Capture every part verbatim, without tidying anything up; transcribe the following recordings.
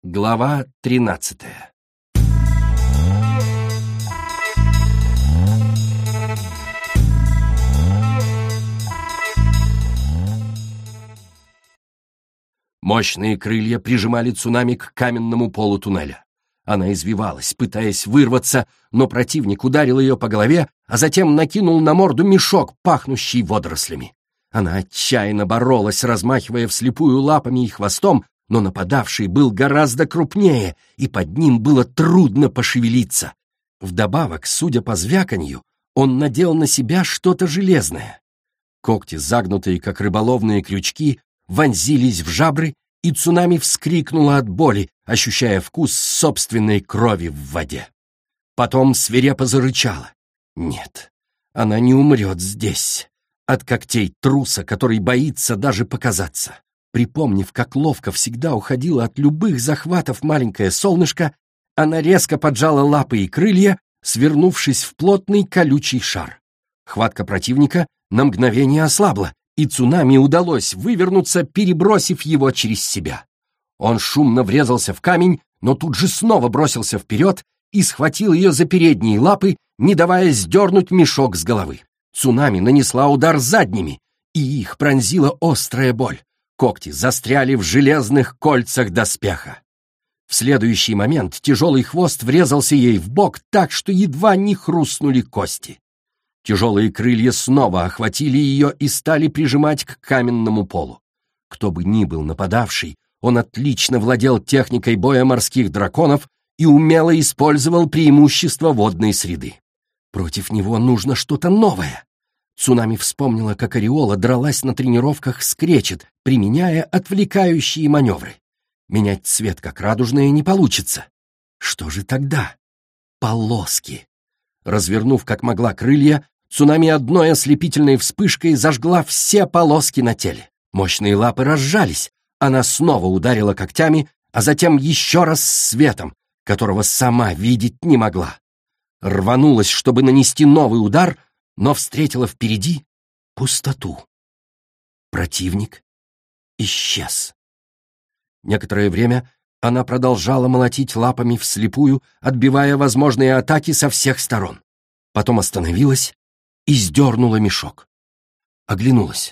Глава тринадцатая. Мощные крылья прижимали цунами к каменному полу туннеля. Она извивалась, пытаясь вырваться, но противник ударил ее по голове, а затем накинул на морду мешок, пахнущий водорослями. Она отчаянно боролась, размахивая вслепую лапами и хвостом, но нападавший был гораздо крупнее, и под ним было трудно пошевелиться. Вдобавок, судя по звяканью, он надел на себя что-то железное. Когти, загнутые, как рыболовные крючки, вонзились в жабры, и цунами вскрикнула от боли, ощущая вкус собственной крови в воде. Потом свирепо зарычала. Нет, она не умрет здесь, от когтей труса, который боится даже показаться. Припомнив, как ловко всегда уходила от любых захватов маленькое солнышко, она резко поджала лапы и крылья, свернувшись в плотный колючий шар. Хватка противника на мгновение ослабла, и цунами удалось вывернуться, перебросив его через себя. Он шумно врезался в камень, но тут же снова бросился вперед и схватил ее за передние лапы, не давая сдернуть мешок с головы. Цунами нанесла удар задними, и их пронзила острая боль. Когти застряли в железных кольцах доспеха. В следующий момент тяжелый хвост врезался ей в бок так, что едва не хрустнули кости. Тяжелые крылья снова охватили ее и стали прижимать к каменному полу. Кто бы ни был нападавший, он отлично владел техникой боя морских драконов и умело использовал преимущества водной среды. Против него нужно что-то новое. Цунами вспомнила, как Ореола дралась на тренировках с Кречет, применяя отвлекающие маневры. Менять цвет, как радужное, не получится. Что же тогда? Полоски. Развернув как могла крылья, цунами одной ослепительной вспышкой зажгла все полоски на теле. Мощные лапы разжались. Она снова ударила когтями, а затем еще раз светом, которого сама видеть не могла. Рванулась, чтобы нанести новый удар, но встретила впереди пустоту. Противник исчез. Некоторое время она продолжала молотить лапами вслепую, отбивая возможные атаки со всех сторон. Потом остановилась и сдернула мешок. Оглянулась.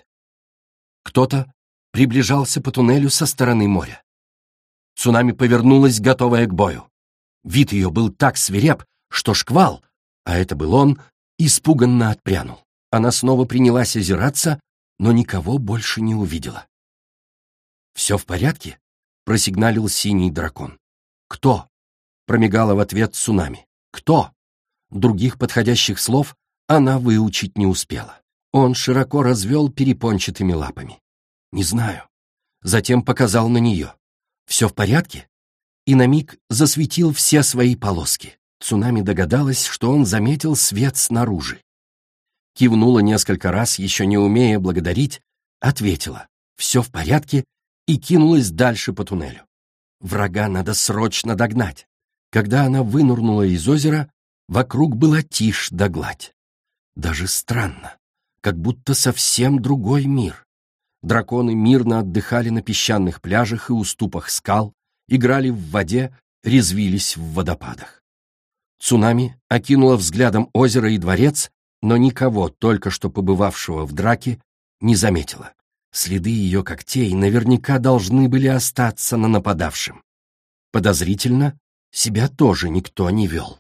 Кто-то приближался по туннелю со стороны моря. Цунами повернулась, готовая к бою. Вид ее был так свиреп, что шквал, а это был он, испуганно отпрянул. Она снова принялась озираться, но никого больше не увидела. «Все в порядке?» — просигналил синий дракон. «Кто?» — промигала в ответ цунами. «Кто?» Других подходящих слов она выучить не успела. Он широко развел перепончатыми лапами. «Не знаю». Затем показал на нее. «Все в порядке?» И на миг засветил все свои полоски. Цунами догадалась, что он заметил свет снаружи. Кивнула несколько раз, еще не умея благодарить, ответила «все в порядке» и кинулась дальше по туннелю. Врага надо срочно догнать. Когда она вынырнула из озера, вокруг была тишь да гладь. Даже странно, как будто совсем другой мир. Драконы мирно отдыхали на песчаных пляжах и уступах скал, играли в воде, резвились в водопадах. Цунами окинула взглядом озеро и дворец, но никого, только что побывавшего в драке, не заметила. Следы ее когтей наверняка должны были остаться на нападавшем. Подозрительно, себя тоже никто не вел.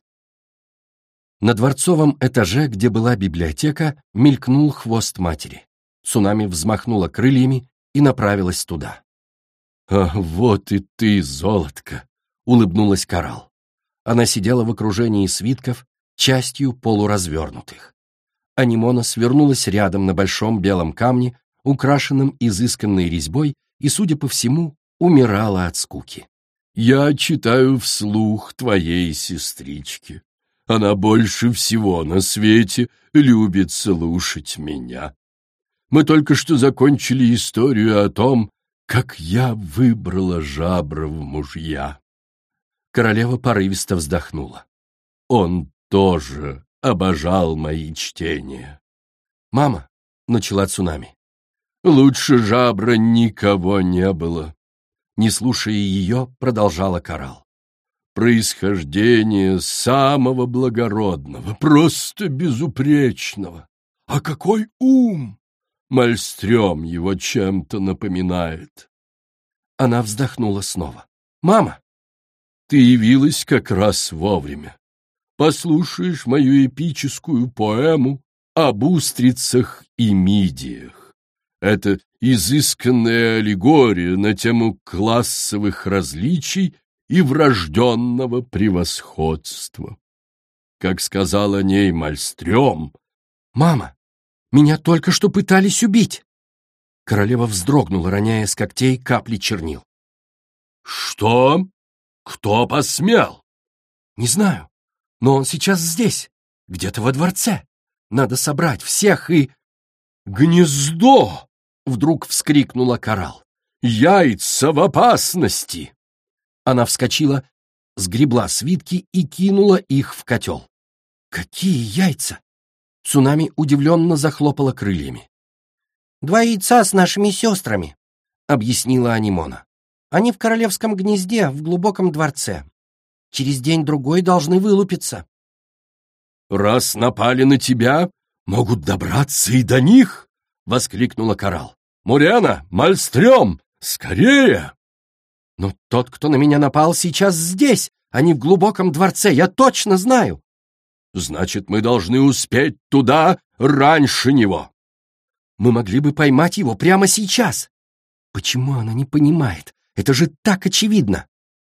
На дворцовом этаже, где была библиотека, мелькнул хвост матери. Цунами взмахнула крыльями и направилась туда. «А вот и ты, золотко!» — улыбнулась Коралл. Она сидела в окружении свитков, частью полуразвернутых. Анимона свернулась рядом на большом белом камне, украшенном изысканной резьбой, и, судя по всему, умирала от скуки. «Я читаю вслух твоей сестричке. Она больше всего на свете любит слушать меня. Мы только что закончили историю о том, как я выбрала жабра в мужья». Королева порывисто вздохнула. «Он тоже обожал мои чтения». «Мама», — начала Цунами. «Лучше жабра никого не было. Не слушая ее, продолжала Коралл. Происхождение самого благородного, просто безупречного. А какой ум! Мальстрём его чем-то напоминает. Она вздохнула снова. «Мама!» «Ты явилась как раз вовремя. Послушаешь мою эпическую поэму об устрицах и мидиях. Это изысканная аллегория на тему классовых различий и врожденного превосходства. Как сказал о ней Мальстрём...» «Мама, меня только что пытались убить!» Королева вздрогнула, роняя с когтей капли чернил. «Что? Кто посмел?» «Не знаю, но он сейчас здесь, где-то во дворце. Надо собрать всех и...» «Гнездо!» — вдруг вскрикнула Коралл. «Яйца в опасности!» Она вскочила, сгребла свитки и кинула их в котел. «Какие яйца?» Цунами удивленно захлопала крыльями. «Два яйца с нашими сестрами», — объяснила Анимона. «Они в королевском гнезде, в глубоком дворце. Через день-другой должны вылупиться». «Раз напали на тебя, могут добраться и до них!» — воскликнула Коралл. «Мурена, Мальстрём, скорее!» «Но тот, кто на меня напал, сейчас здесь, а не в глубоком дворце, я точно знаю!» «Значит, мы должны успеть туда раньше него!» «Мы могли бы поймать его прямо сейчас!» «Почему она не понимает? Это же так очевидно!»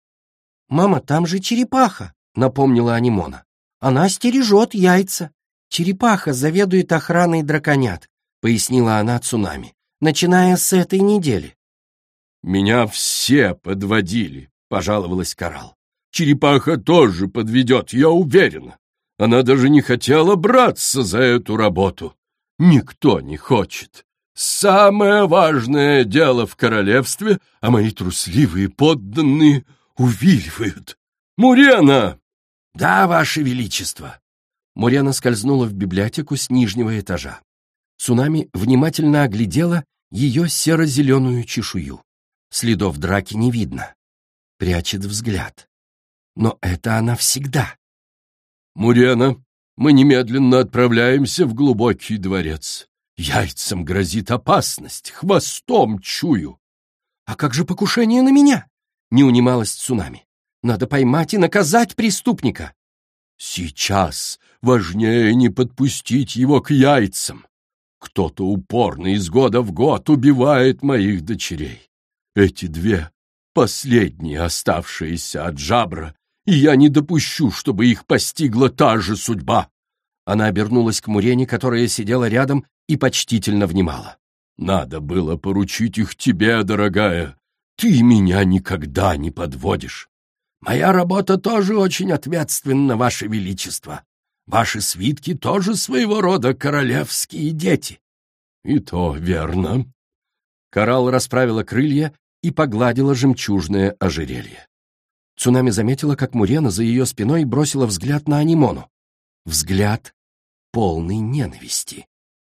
«Мама, там же черепаха!» — напомнила Анимона. «Она стережет яйца. Черепаха заведует охраной драконят», — пояснила она Цунами, «начиная с этой недели». «Меня все подводили», — пожаловалась Коралл. «Черепаха тоже подведет, я уверена. Она даже не хотела браться за эту работу. Никто не хочет. Самое важное дело в королевстве, а мои трусливые подданные увиливают. Мурена!» «Да, ваше величество!» Мурена скользнула в библиотеку с нижнего этажа. Цунами внимательно оглядела ее серо-зеленую чешую. Следов драки не видно. Прячет взгляд. Но это она всегда. «Мурена, мы немедленно отправляемся в глубокий дворец. Яйцам грозит опасность, хвостом чую». «А как же покушение на меня?» — не унималась Цунами. «Надо поймать и наказать преступника». «Сейчас важнее не подпустить его к яйцам. Кто-то упорно из года в год убивает моих дочерей. Эти две — последние оставшиеся от Джабра, и я не допущу, чтобы их постигла та же судьба». Она обернулась к Мурене, которая сидела рядом и почтительно внимала. «Надо было поручить их тебе, дорогая. Ты меня никогда не подводишь». «Моя работа тоже очень ответственна, ваше величество. Ваши свитки тоже своего рода королевские дети». «И то верно». Коралл расправила крылья и погладила жемчужное ожерелье. Цунами заметила, как Мурена за ее спиной бросила взгляд на Анимону. Взгляд полный ненависти.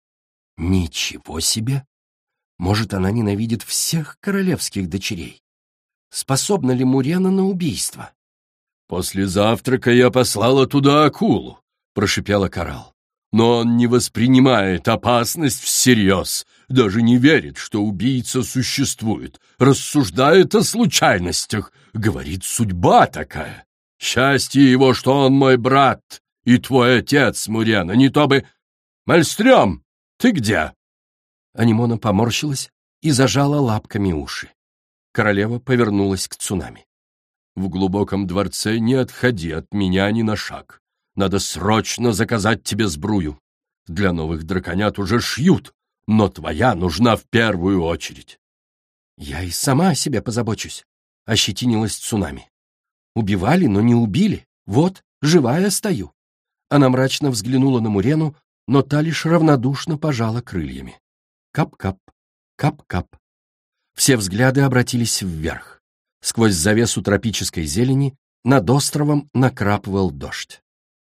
Ничего себе! Может, она ненавидит всех королевских дочерей? Способна ли Мурена на убийство? «После завтрака я послала туда акулу», — прошипела Коралл. «Но он не воспринимает опасность всерьез, даже не верит, что убийца существует, рассуждает о случайностях, говорит, судьба такая. Счастье его, что он мой брат и твой отец, Мурена, не то бы... Мальстрём, ты где?» Анимона поморщилась и зажала лапками уши. Королева повернулась к Цунами. «В глубоком дворце не отходи от меня ни на шаг. Надо срочно заказать тебе сбрую. Для новых драконят уже шьют, но твоя нужна в первую очередь». «Я и сама о себе позабочусь», — ощетинилась Цунами. «Убивали, но не убили. Вот, живая стою». Она мрачно взглянула на Мурену, но та лишь равнодушно пожала крыльями. Кап-кап, кап-кап. Все взгляды обратились вверх. Сквозь завесу тропической зелени над островом накрапывал дождь.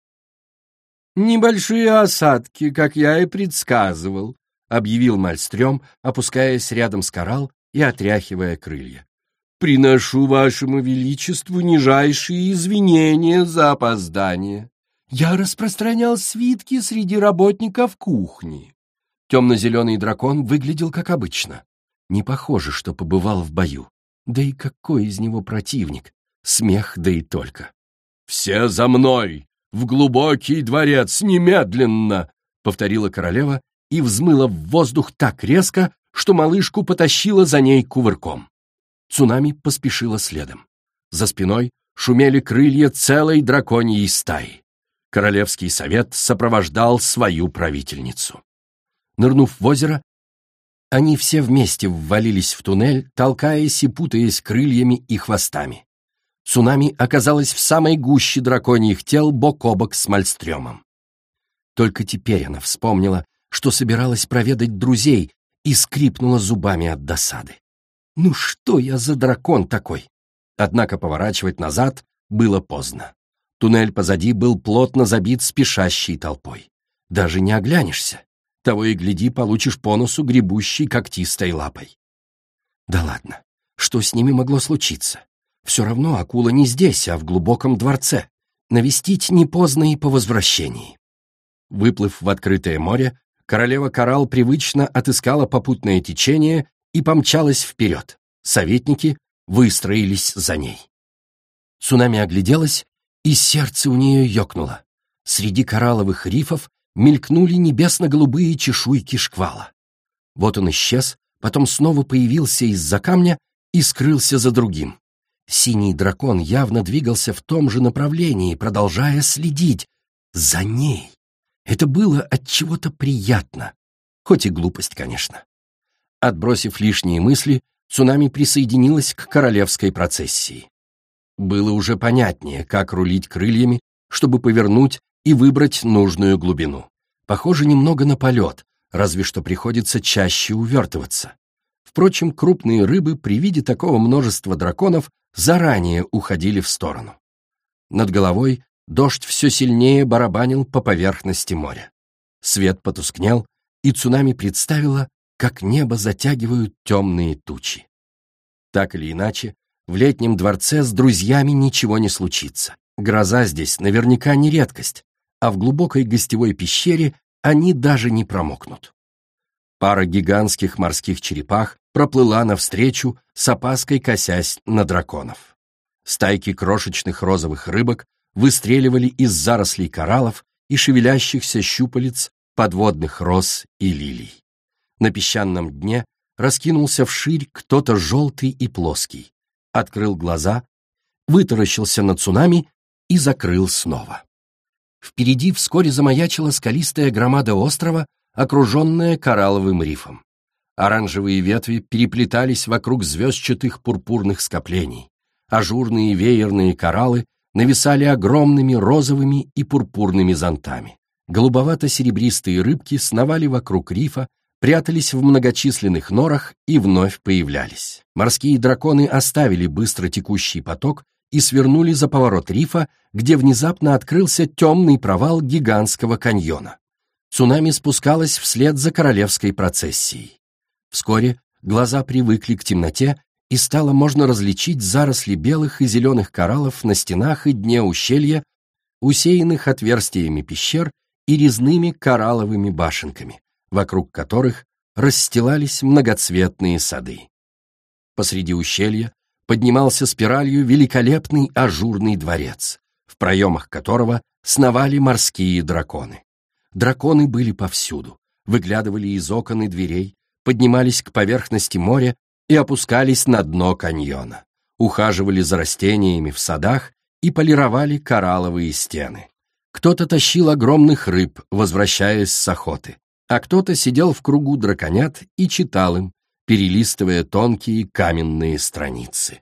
«Небольшие осадки, как я и предсказывал», — объявил Мальстрём, опускаясь рядом с Коралл и отряхивая крылья. приношу вашему величеству нижайшие извинения за опоздание. Я распространял свитки среди работников кухни». Темно-зеленый дракон выглядел как обычно. Не похоже, что побывал в бою. Да и какой из него противник? Смех, да и только. «Все за мной! В глубокий дворец! Немедленно!» — повторила королева и взмыла в воздух так резко, что малышку потащила за ней кувырком. Цунами поспешила следом. За спиной шумели крылья целой драконьей стаи. Королевский совет сопровождал свою правительницу. Нырнув в озеро, они все вместе ввалились в туннель, толкаясь и путаясь крыльями и хвостами. Цунами оказалась в самой гуще драконьих тел бок о бок с Мальстрёмом. Только теперь она вспомнила, что собиралась проведать друзей, и скрипнула зубами от досады. «Ну что я за дракон такой?» Однако поворачивать назад было поздно. Туннель позади был плотно забит спешащей толпой. Даже не оглянешься. Того и гляди, получишь по носу гребущей когтистой лапой. Да ладно, что с ними могло случиться? Все равно акула не здесь, а в глубоком дворце. Навестить не поздно и по возвращении. Выплыв в открытое море, королева Коралл привычно отыскала попутное течение и помчалась вперед. Советники выстроились за ней. Цунами огляделась, и сердце у нее ёкнуло. Среди коралловых рифов мелькнули небесно-голубые чешуйки шквала. Вот он исчез, потом снова появился из-за камня и скрылся за другим. Синий дракон явно двигался в том же направлении, продолжая следить за ней. Это было отчего-то приятно, хоть и глупость, конечно. Отбросив лишние мысли, Цунами присоединилась к королевской процессии. Было уже понятнее, как рулить крыльями, чтобы повернуть и выбрать нужную глубину. Похоже немного на полет, разве что приходится чаще увертываться. Впрочем, крупные рыбы при виде такого множества драконов заранее уходили в сторону. Над головой дождь все сильнее барабанил по поверхности моря. Свет потускнел, и Цунами представила, как небо затягивают темные тучи. Так или иначе, в летнем дворце с друзьями ничего не случится. Гроза здесь наверняка не редкость, а в глубокой гостевой пещере они даже не промокнут. Пара гигантских морских черепах проплыла навстречу, с опаской косясь на драконов. Стайки крошечных розовых рыбок выстреливали из зарослей кораллов и шевелящихся щупалец подводных роз и лилий. На песчаном дне раскинулся вширь кто-то желтый и плоский, открыл глаза, вытаращился на Цунами и закрыл снова. Впереди вскоре замаячила скалистая громада острова, окруженная коралловым рифом. Оранжевые ветви переплетались вокруг звездчатых пурпурных скоплений. Ажурные веерные кораллы нависали огромными розовыми и пурпурными зонтами. Голубовато-серебристые рыбки сновали вокруг рифа, прятались в многочисленных норах и вновь появлялись. Морские драконы оставили быстро текущий поток и свернули за поворот рифа, где внезапно открылся темный провал гигантского каньона. Цунами спускалась вслед за королевской процессией. Вскоре глаза привыкли к темноте, и стало можно различить заросли белых и зеленых кораллов на стенах и дне ущелья, усеянных отверстиями пещер и резными коралловыми башенками, вокруг которых расстилались многоцветные сады. Посреди ущелья поднимался спиралью великолепный ажурный дворец, в проемах которого сновали морские драконы. Драконы были повсюду, выглядывали из окон и дверей, поднимались к поверхности моря и опускались на дно каньона, ухаживали за растениями в садах и полировали коралловые стены. Кто-то тащил огромных рыб, возвращаясь с охоты, а кто-то сидел в кругу драконят и читал им, перелистывая тонкие каменные страницы.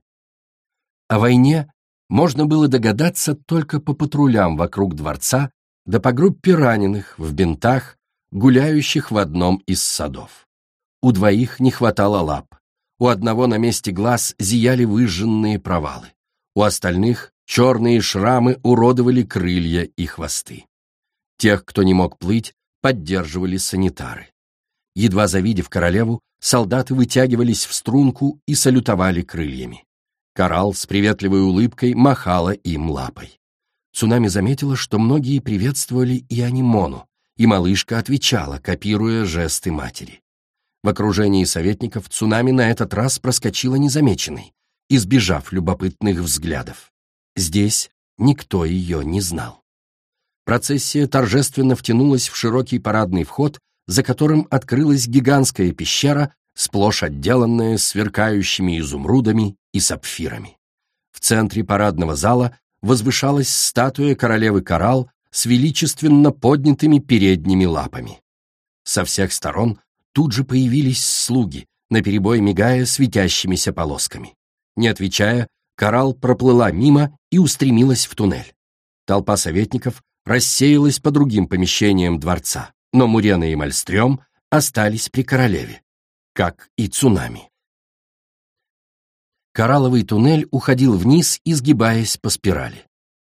О войне можно было догадаться только по патрулям вокруг дворца, да по группе раненых в бинтах, гуляющих в одном из садов. У двоих не хватало лап, у одного на месте глаз зияли выжженные провалы, у остальных черные шрамы уродовали крылья и хвосты. Тех, кто не мог плыть, поддерживали санитары. Едва завидев королеву, солдаты вытягивались в струнку и салютовали крыльями. Коралл с приветливой улыбкой махала им лапой. Цунами заметила, что многие приветствовали и Анимону, и малышка отвечала, копируя жесты матери. В окружении советников Цунами на этот раз проскочила незамеченной, избежав любопытных взглядов. Здесь никто ее не знал. Процессия торжественно втянулась в широкий парадный вход, за которым открылась гигантская пещера, сплошь отделанная сверкающими изумрудами и сапфирами. В центре парадного зала возвышалась статуя королевы Коралл с величественно поднятыми передними лапами. Со всех сторон тут же появились слуги, наперебой мигая светящимися полосками. Не отвечая, Коралл проплыла мимо и устремилась в туннель. Толпа советников рассеялась по другим помещениям дворца, но Мурена и Мальстрём остались при королеве, как и Цунами. Коралловый туннель уходил вниз, изгибаясь по спирали.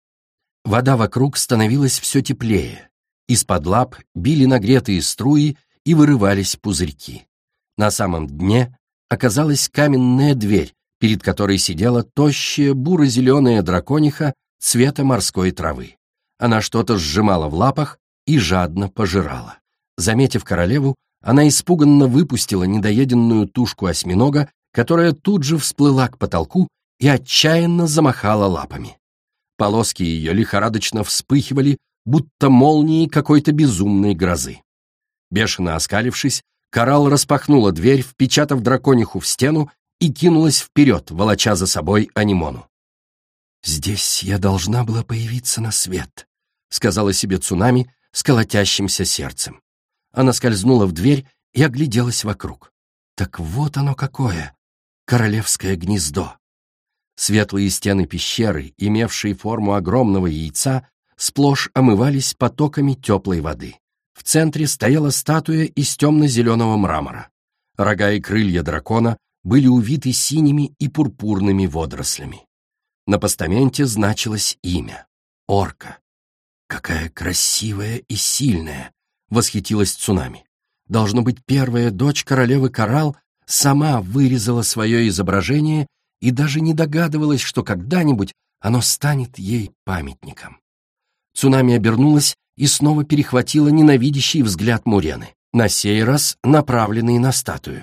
Вода вокруг становилась все теплее, из-под лап били нагретые струи и вырывались пузырьки. На самом дне оказалась каменная дверь, перед которой сидела тощая буро-зеленая дракониха цвета морской травы. Она что-то сжимала в лапах и жадно пожирала. Заметив королеву, она испуганно выпустила недоеденную тушку осьминога, которая тут же всплыла к потолку и отчаянно замахала лапами. Полоски ее лихорадочно вспыхивали, будто молнии какой-то безумной грозы. Бешено оскалившись, Коралл распахнула дверь, впечатав дракониху в стену, и кинулась вперед, волоча за собой Анимону. «Здесь я должна была появиться на свет», — сказала себе Цунами с колотящимся сердцем. Она скользнула в дверь и огляделась вокруг. Так вот оно какое, королевское гнездо. Светлые стены пещеры, имевшие форму огромного яйца, сплошь омывались потоками теплой воды. В центре стояла статуя из темно-зеленого мрамора. Рога и крылья дракона были увиты синими и пурпурными водорослями. На постаменте значилось имя — Орка. «Какая красивая и сильная!» — восхитилась Цунами. Должно быть, первая дочь королевы Коралл сама вырезала свое изображение и даже не догадывалась, что когда-нибудь оно станет ей памятником. Цунами обернулась и снова перехватила ненавидящий взгляд Мурены, на сей раз направленный на статую.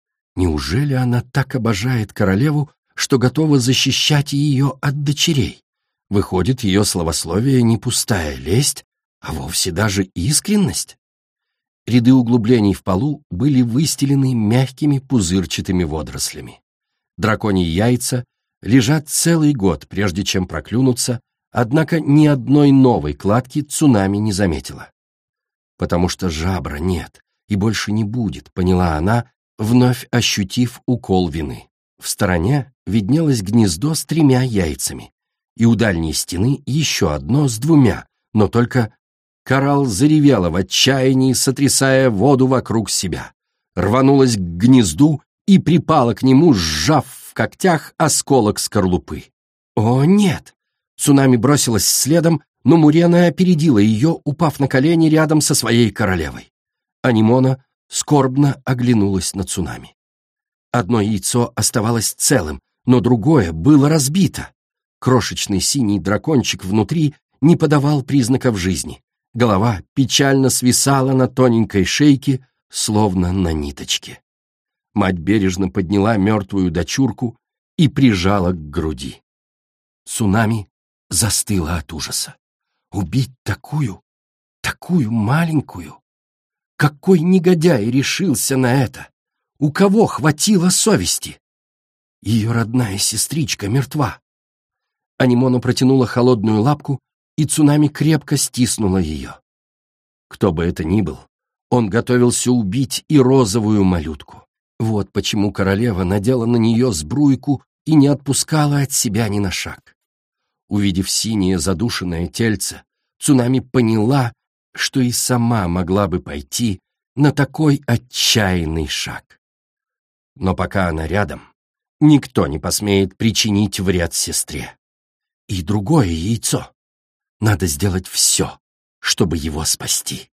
Неужели она так обожает королеву, что готова защищать ее от дочерей? Выходит, ее словословие не пустая лесть, а вовсе даже искренность? Ряды углублений в полу были выстелены мягкими пузырчатыми водорослями. Драконьи яйца лежат целый год, прежде чем проклюнутся, однако ни одной новой кладки Цунами не заметила. «Потому что жабра нет и больше не будет», — поняла она, вновь ощутив укол вины. В стороне виднелось гнездо с тремя яйцами, и у дальней стены еще одно с двумя, но только Коралл заревела в отчаянии, сотрясая воду вокруг себя, рванулась к гнезду и припала к нему, сжав в когтях осколок скорлупы. «О, нет!» Цунами бросилась следом, но Мурена опередила ее, упав на колени рядом со своей королевой. Анимона скорбно оглянулась на Цунами. Одно яйцо оставалось целым, но другое было разбито. Крошечный синий дракончик внутри не подавал признаков жизни. Голова печально свисала на тоненькой шейке, словно на ниточке. Мать бережно подняла мертвую дочурку и прижала к груди. Цунами застыла от ужаса. Убить такую, такую маленькую? Какой негодяй решился на это? У кого хватило совести? Ее родная сестричка мертва. Анимона протянула холодную лапку, и Цунами крепко стиснула ее. Кто бы это ни был, он готовился убить и розовую малютку. Вот почему королева надела на нее сбруйку и не отпускала от себя ни на шаг. Увидев синее задушенное тельце, Цунами поняла, что и сама могла бы пойти на такой отчаянный шаг. Но пока она рядом, никто не посмеет причинить вред сестре. И другое яйцо. Надо сделать все, чтобы его спасти.